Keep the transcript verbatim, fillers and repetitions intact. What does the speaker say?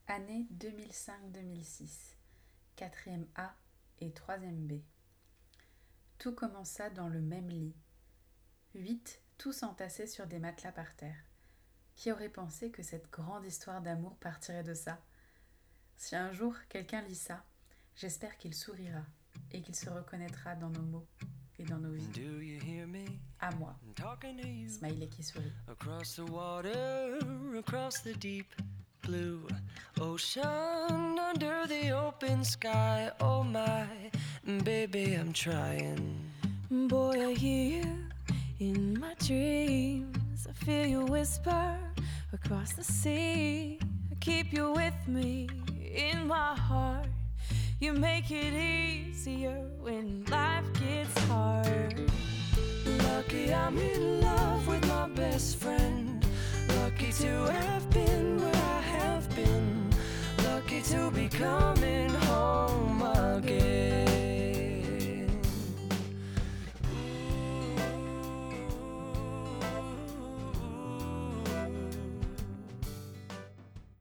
Année deux mille cinq deux mille six, quatrième A et troisième B. Tout commença dans le même lit. Huit, tous entassés sur des matelas par terre. Qui aurait pensé que cette grande histoire d'amour partirait de ça? Si un jour quelqu'un lit ça, j'espère qu'il sourira et qu'il se reconnaîtra dans nos mots et dans nos vies. À moi, smiley qui sourit. Across the water, across the deep blue ocean, under the open sky. Oh my, baby, I'm trying. Boy, I hear you in my dreams. I feel you whisper across the sea. I keep you with me in my heart. You make it easier when life gets hard. Lucky I'm in love with my best friend. Lucky to have been where